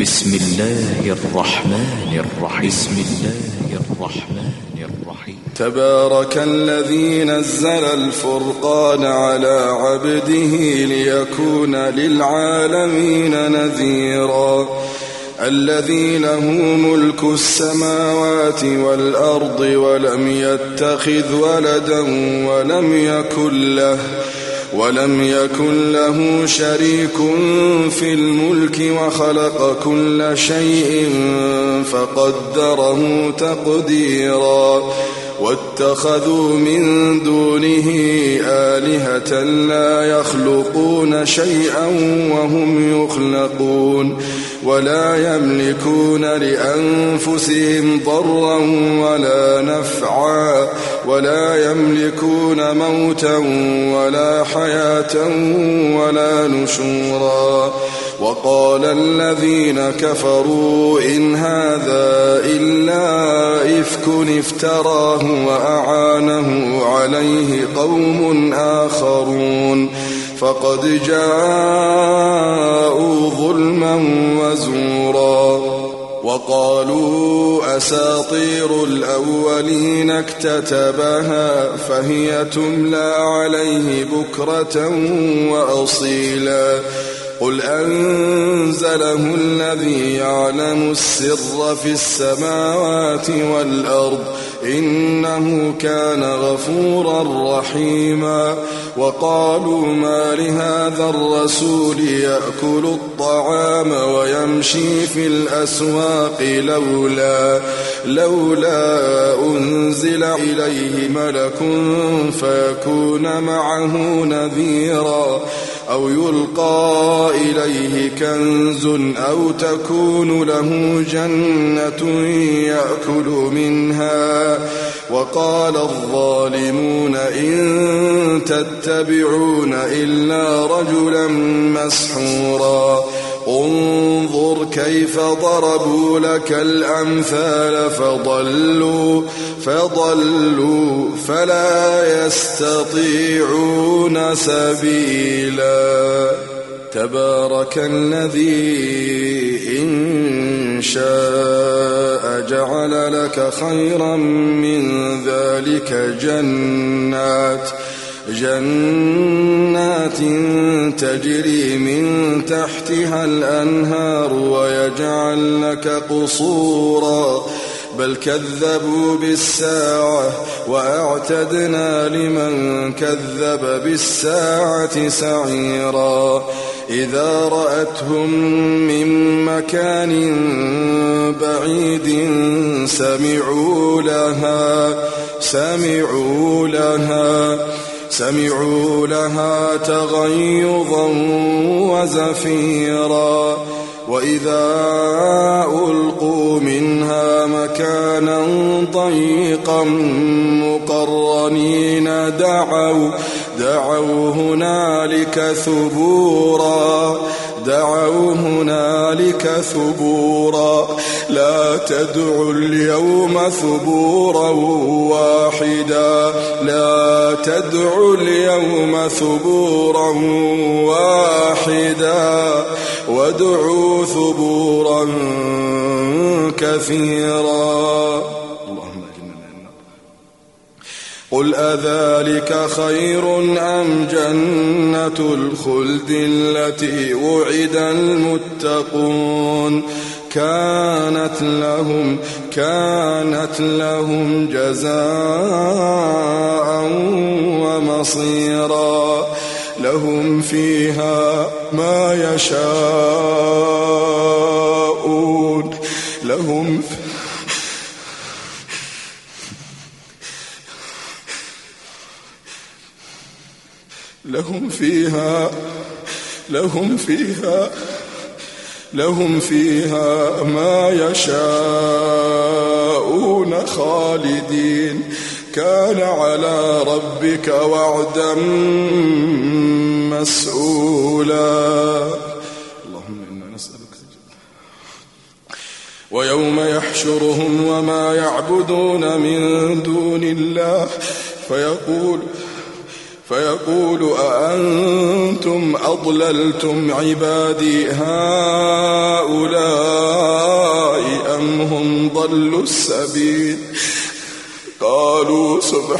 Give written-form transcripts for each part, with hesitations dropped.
بسم الله الرحمن الرحيم تبارك الذي نزل الفرقان على عبده ليكون للعالمين نذيرا الذي له ملك السماوات والأرض ولم يتخذ ولدا ولم يكن له شريك في الملك وخلق كل شيء فقدره تقديرا واتخذوا من دونه آلهة لا يخلقون شيئا وهم يخلقون ولا يملكون لأنفسهم ضرا ولا نفعا ولا يملكون موتا ولا حياة ولا نشورا وقال الذين كفروا إن هذا إلا إفك افتراه وأعانه عليه قوم آخرون فقد جاءوا ظلما وزورا وقالوا أساطير الأولين اكتتبها فهي تملى عليه بكرة وأصيلا قل أنزله الذي يعلم السر في السماوات والأرض إنه كان غفورا رحيما وقالوا ما لهذا الرسول يأكل الطعام ويمشي في الأسواق لولا أنزل إليه ملك فيكون معه نذيرا أو يلقى إليه كنز أو تكون له جنة يأكل منها وقال الظالمون إن تتبعون إلا رجلا مسحورا انظر كيف ضربوا لك الأمثال فضلوا فلا يستطيعون سبيلا تبارك الذي إن شاء جعل لك خيرا من ذلك جنات تجري من تحتها الأنهار ويجعل لك قصورا بل كذبوا بالساعة وأعتدنا لمن كذب بالساعة سعيرا إذا رأتهم من مكان بعيد سمعوا لها تغيظا وزفيرا وإذا ألقوا منها مكانا ضيقا مقرنين دعوا هنالك ثبورا لا تدعوا اليوم ثبورا واحدا وادعوا ثبورا كثيرا اللهم أجرنا من النار قل أذلك خير أم جنة الخلد التي وعد المتقون كانت لهم جزاء ومصيرا لهم فيها ما يشاءون لهم فيها ما يشاءون خالدين كان على ربك وعدا مسؤولا اللهم إنا نسألك ويوم يحشرهم وما يعبدون من دون الله فيقول أأنتم أضللتم عبادي هؤلاء أم هم ضلوا السبيل قالوا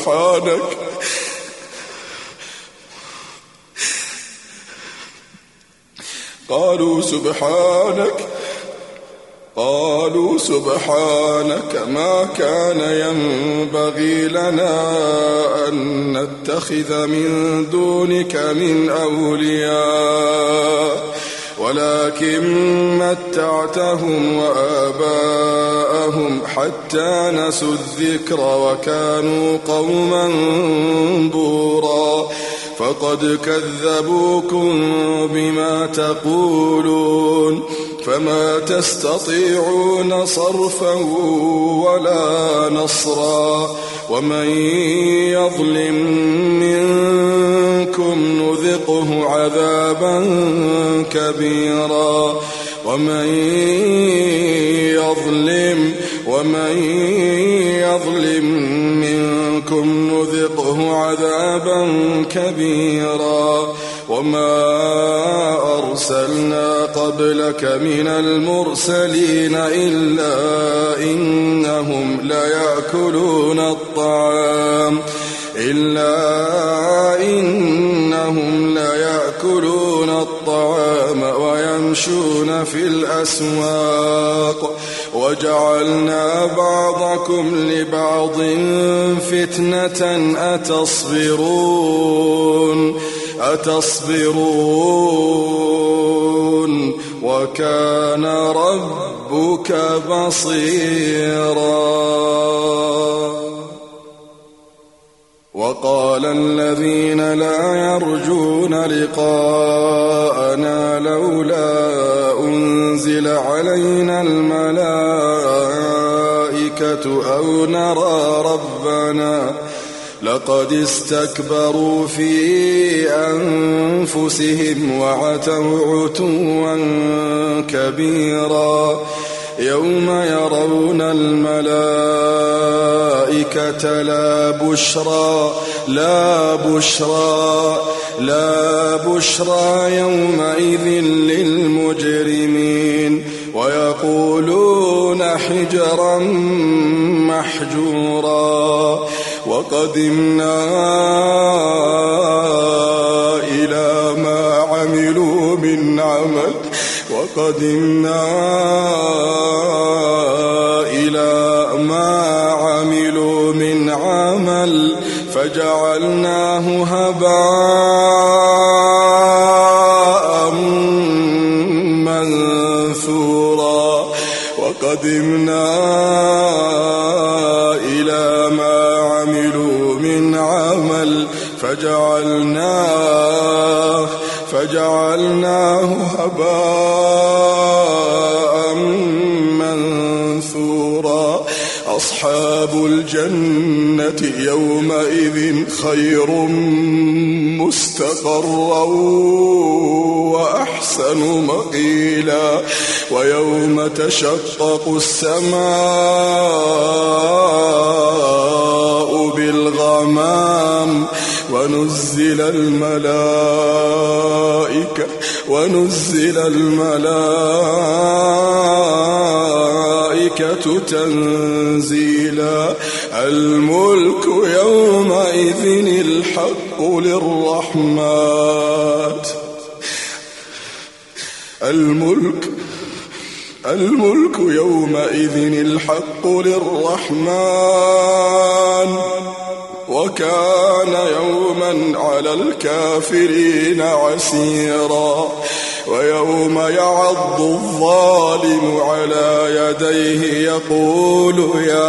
سبحانك ما كان ينبغي لنا أن نتخذ من دونك من أولياء ولكن متعتهم وآباءهم حتى نسوا الذكر وكانوا قوما بورا فقد كذبوكم بما تقولون فما تستطيعون صرفا ولا نصرا ومن يظلم منكم نذقه عذابا كبيرا ومن يظلم منكم نذقه عذابا كبيرا وما أرسلنا قبلك من المرسلين إلا إنهم ليأكلون الطعام ويمشون في الأسواق وجعلنا بعضكم لبعض فتنة أتصبرون وكان ربك بصيرا. وقال الذين لا يرجون لقاءنا لولا أنزل علينا الملائكة أو نرى ربنا لقد استكبروا في أنفسهم وعتوا عتوا كبيرا يوم يرون الملائكة لا بشرى يومئذ للمجرمين ويقولون حجرا محجورا وقدمنا إلى ما عملوا من عمل فجعلناه هباء منثورا وقدمنا إلى ما عملوا من عمل فجعلناه هباء منثورا أصحاب الجنة يومئذ خير مستقرا وأحسن مقيلا ويوم تشقق السماء بالغمام ونزل الملائكة تنزيلا الملك يومئذ الحق للرحمن الملك يومئذ الحق للرحمن وكان يوما على الكافرين عسيرا ويوم يعض الظالم على يديه يقول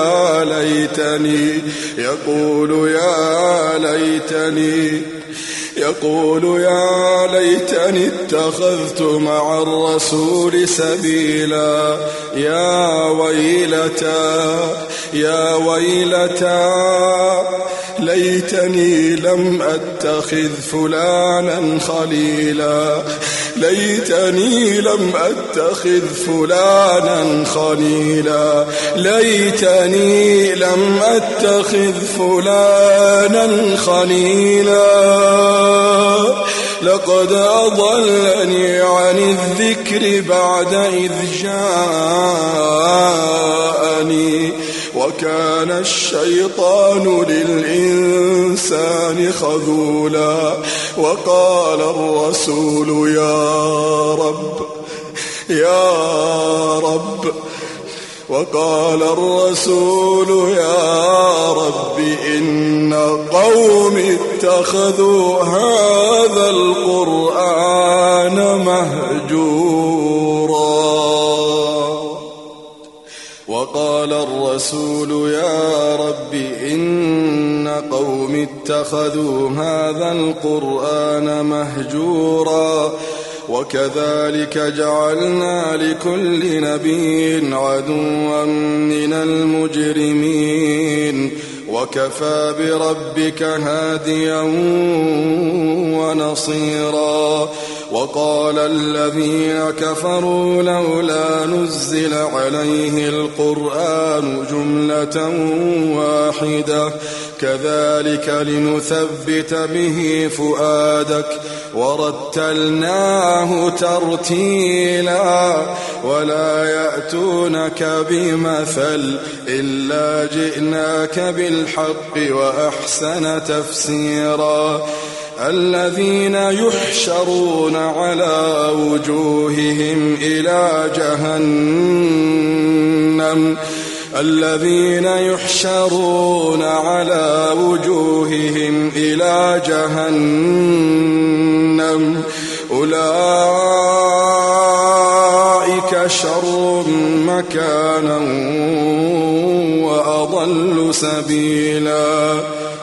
يا ليتني اتخذت مع الرسول سبيلا يا ويلتى ليتني لم أتخذ فلانا خليلا ليتني لم أتخذ فلانا خليلا ليتني لم أتخذ فلانا خليلا لقد أضلني عن الذكر بعد إذ جاءني وكان الشيطان للإنسان خذولا وقال الرسول يا رب إن قومي اتخذوا هذا القرآن مهجورا وقال الرسول يا رب إن قومي اتخذوا هذا القرآن مهجورا وكذلك جعلنا لكل نبي عدوا من المجرمين وكفى بربك هاديا ونصيرا وقال الذين كفروا لولا نزل عليه القرآن جملة واحدة كذلك لنثبت به فؤادك ورتلناه ترتيلا ولا يأتونك بمثل إلا جئناك بالحق وأحسن تفسيرا الذين يحشرون على وجوههم إلى جهنم أولئك شر مكانا وأضل سبيلا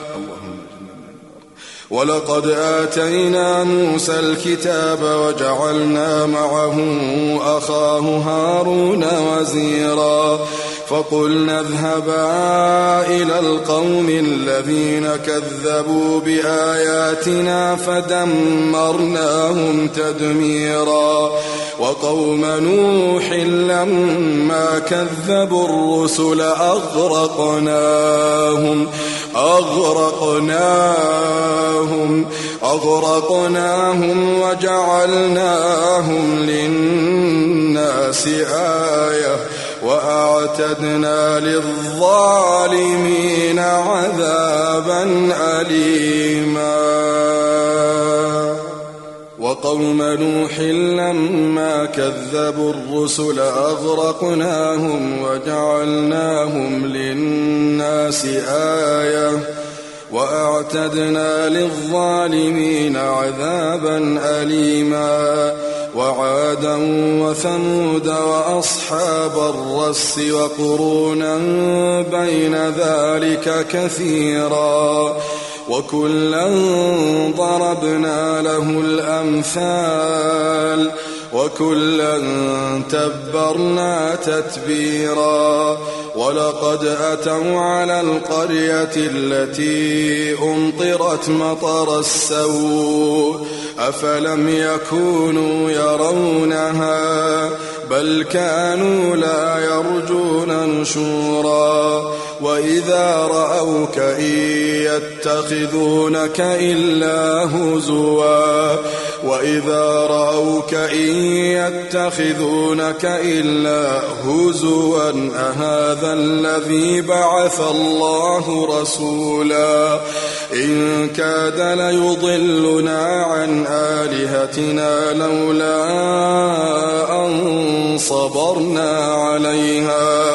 ولقد آتينا موسى الكتاب وجعلنا معه أخاه هارون وزيرا فقلنا اذهبا إلى القوم الذين كذبوا بآياتنا فدمرناهم تدميرا وقوم نوح لما كذبوا الرسل أغرقناهم وجعلناهم للناس آية وأعتدنا للظالمين عذابا أليما وقوم نوح لما كذبوا الرسل أغرقناهم وجعلناهم للناس آية وأعتدنا للظالمين عذابا أليما وعادا وثمود وأصحاب الرس وقرونا بين ذلك كثيرا وكلا ضربنا له الأمثال وكلا تبرنا تتبيرا ولقد أتوا على القرية التي أمطرت مطر السوء أفلم يكونوا يرونها بل كانوا لا يرجون نشورا وإذا رأوك إن يتخذونك إلا هزوا أهذا الذي بعث الله رسولا إن كاد ليضلنا عن آلهتنا لولا أن صبرنا عليها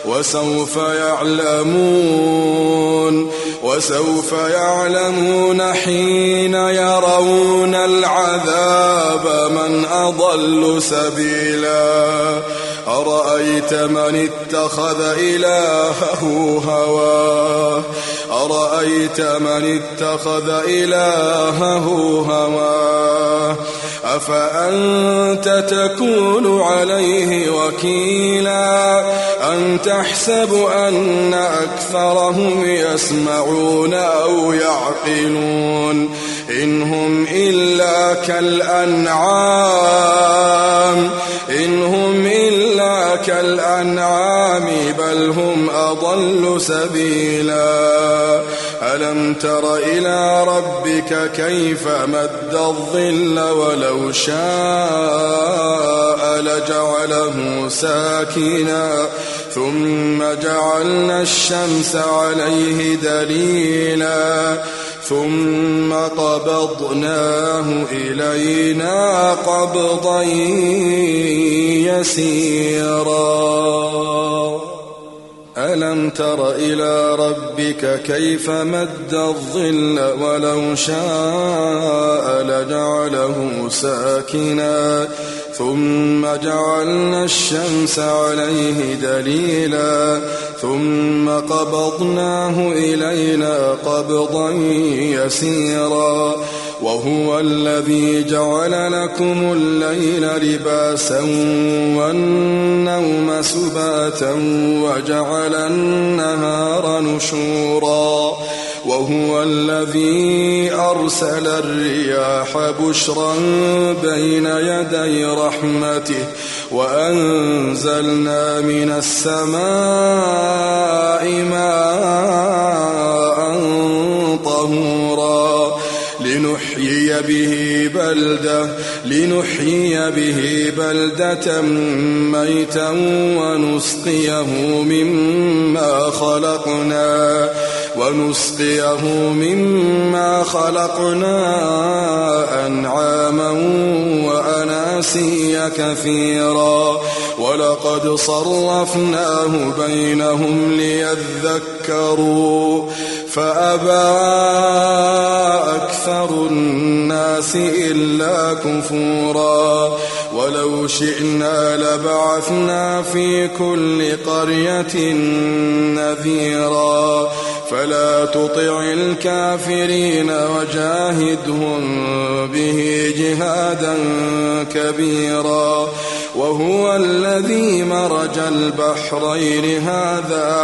وسوف يعلمون حين يرون العذاب من أضل سبيلا أرأيت من اتخذ إلهه هواه أفأنت تكون عليه وكيلا أم تحسب أن أكثرهم يسمعون أو يعقلون إن هم إلا كالأنعام بل هم أضل سبيلا ألم تر إلى ربك كيف مد الظل ولو شاء لجعله ساكنا ثم جعلنا الشمس عليه دليلا ثم قبضناه إلينا قبضا يسيرا ألم تر إلى ربك كيف مد الظل ولو شاء لجعله ساكنا ثم جعلنا الشمس عليه دليلا ثم قبضناه إلينا قبضا يسيرا وهو الذي جعل لكم الليل لباسا والنوم سباتا وجعل النهار نشورا وهو الذي أرسل الرياح بشرا بين يدي رحمته وأنزلنا من السماء ماء طهورا لنحيي به بلدة ميتا ونسقيه مما خلقنا أنعاما وأناسيا كثيرا ولقد صرفناه بينهم ليذكروا فأبى أكثر الناس إلا كفورا ولو شئنا لبعثنا في كل قرية نذيرا فلا تطع الكافرين وجاهدهم به جهادا كبيرا وهو الذي مرج البحرين هذا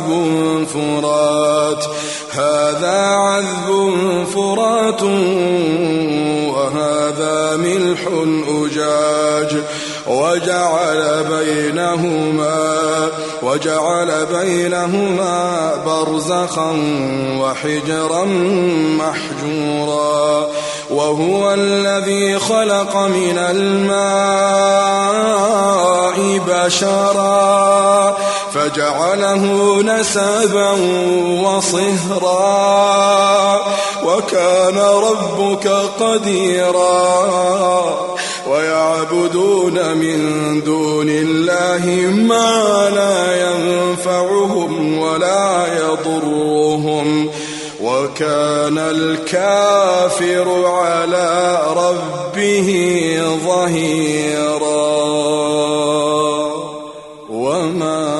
عذب فرات وهذا ملح أجاج وجعل بينهما برزخا وحجرا محجورا وهو الذي خلق من الماء بشرا فجعله نسبا وصهرا وكان ربك قديرا ويعبدون من دون الله ما لا ينفعهم ولا يضرهم وكان الكافر على ربه ظهيرا وما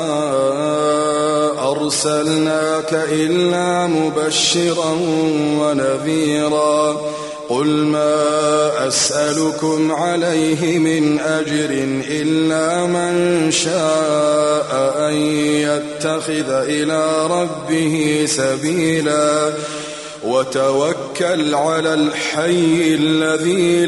أرسلناك إلا مبشرا ونذيرا قل ما أسألكم عليه من أجر إلا من شاء أن يتخذ إلى ربه سبيلا وتوكل على الحي الذي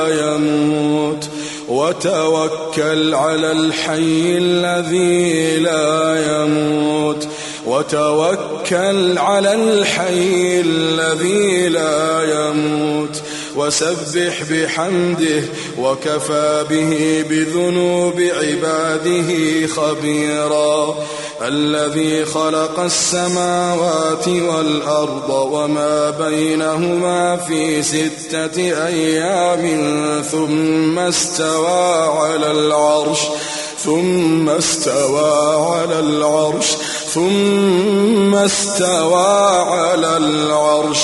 لا يموت وسبح بحمده وكفى به بذنوب عباده خبيرا الذي خلق السماوات والأرض وما بينهما في 6 أيام ثم استوى على العرش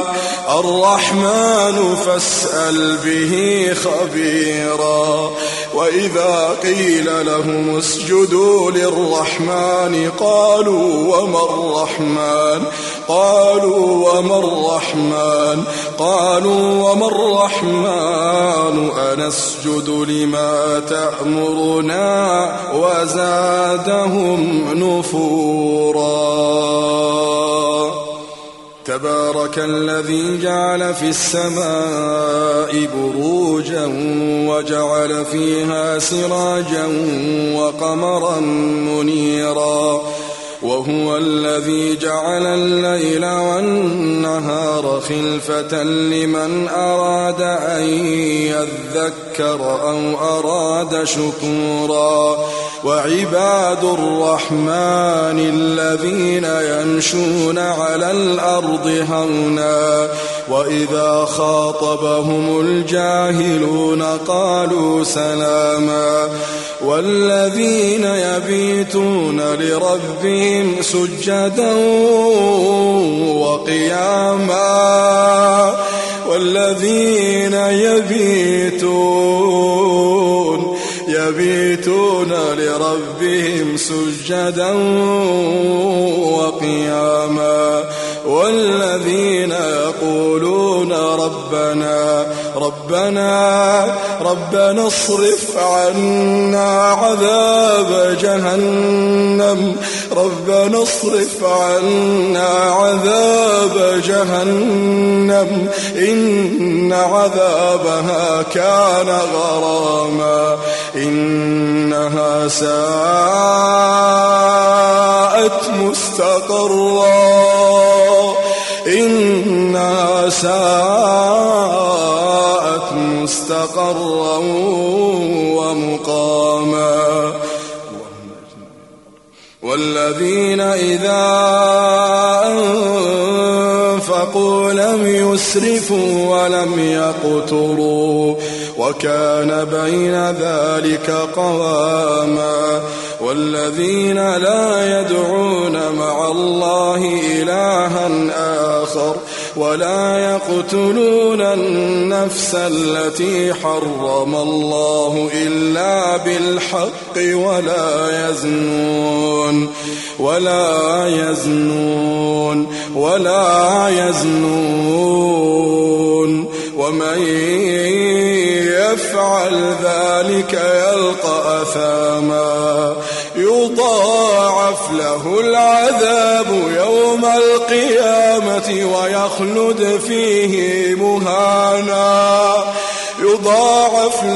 الرحمن فاسأل به خبيرا وإذا قيل لهم اسجدوا للرحمن قالوا وما الرحمن أنسجد لما تأمرنا وزادهم نفورا. تبارك الذي جعل في السماء بروجا وجعل فيها سراجا وقمرا منيرا وهو الذي جعل الليل والنهار خلفة لمن أراد أن يذكر أو أراد شكورا. وعباد الرحمن الذين يمشون على الأرض هونا وإذا خاطبهم الجاهلون قالوا سلاما. والذين يبيتون لربهم سجدا وقياما والذين يبيتون لربهم سجدا وقياما والذين يقولون ربنا اصرف عنا عذاب جهنم إن عذابها كان غراما إنها ساءت مستقرا ومقاما. والذين إذا أنفقوا لم يسرفوا ولم يقتروا وكان بين ذلك قواما. والذين لا يدعون مع الله إلها آخر ولا يقتلون النفس التي حرم الله إلا بالحق ولا يزنون ومن يفعل ذلك يلقى أثاما يضاعف له العذاب يوم القيامة ويخلد فيه مهانا. يضاعف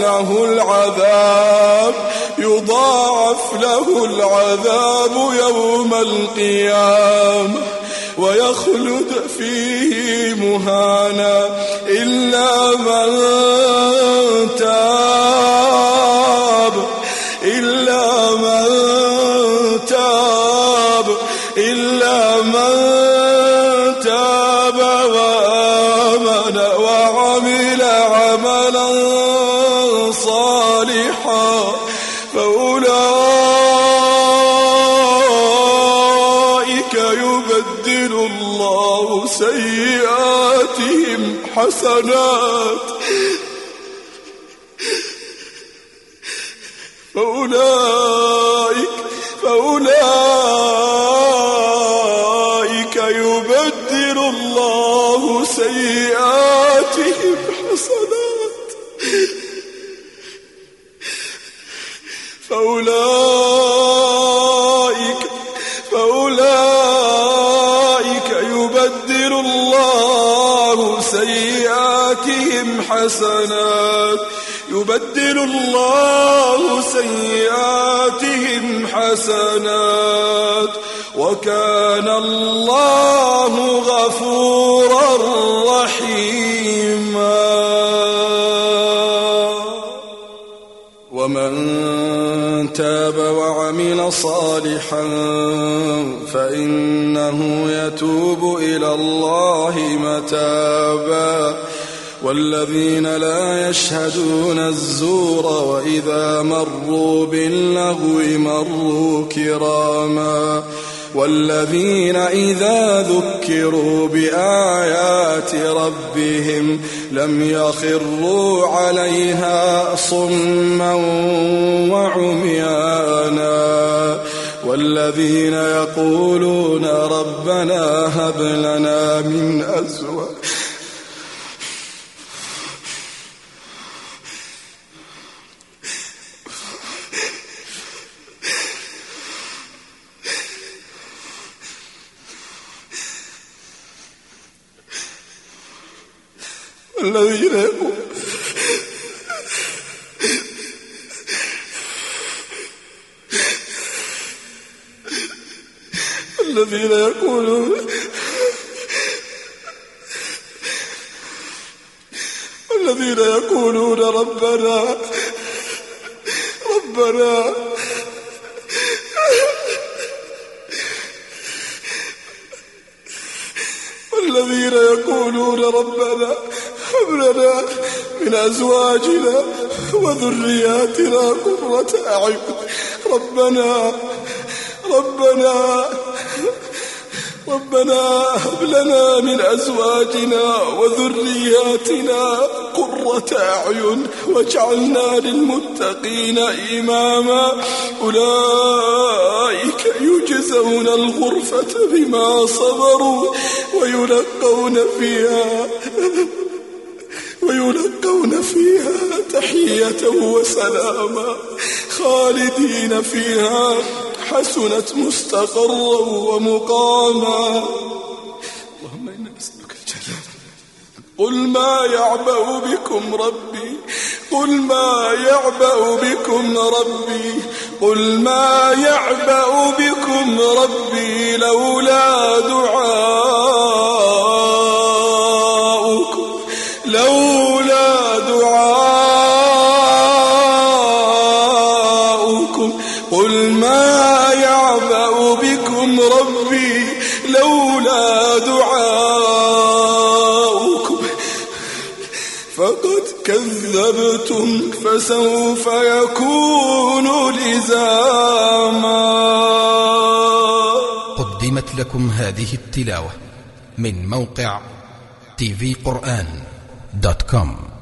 له العذاب يوم القيامة ويخلد فيه مهانا إلا من تاب وآمن وعمل عملا صالحا فأولئك يبدل الله سيئاتهم حسنات فأولئك يبدل الله سيئاتهم حسنات فأولئك يبدل الله سيئاتهم حسنات وكان الله غفورا رحيما. ومن تاب وعمل صالحا فإنه يتوب إلى الله متابا. والذين لا يشهدون الزور وإذا مروا باللغو مروا كراما والذين إذا ذكروا بآيات ربهم لم يخروا عليها صما وعميانا والذين يقولون ربنا هب لنا من أزواجنا الذين يقولون ربنا هب لنا من أزواجنا وذرياتنا قرة أعين ربنا هب لنا من أزواجنا وذرياتنا قرة أعين واجعلنا للمتقين إماما أولئك يجزون الغرفة بما صبروا ويلقون فيها تحية وسلاما خالدين فيها حسنت مستقرا ومقاما. اللهم إنا نسألك الجنة. قل ما يعبأ بكم ربي لولا دعاؤكم قل ما يعبأ بكم ربي لولا دعاؤكم فقد كذبتم فسوف يكون لزاما. قدمت لكم هذه التلاوة من موقع tvquran.com.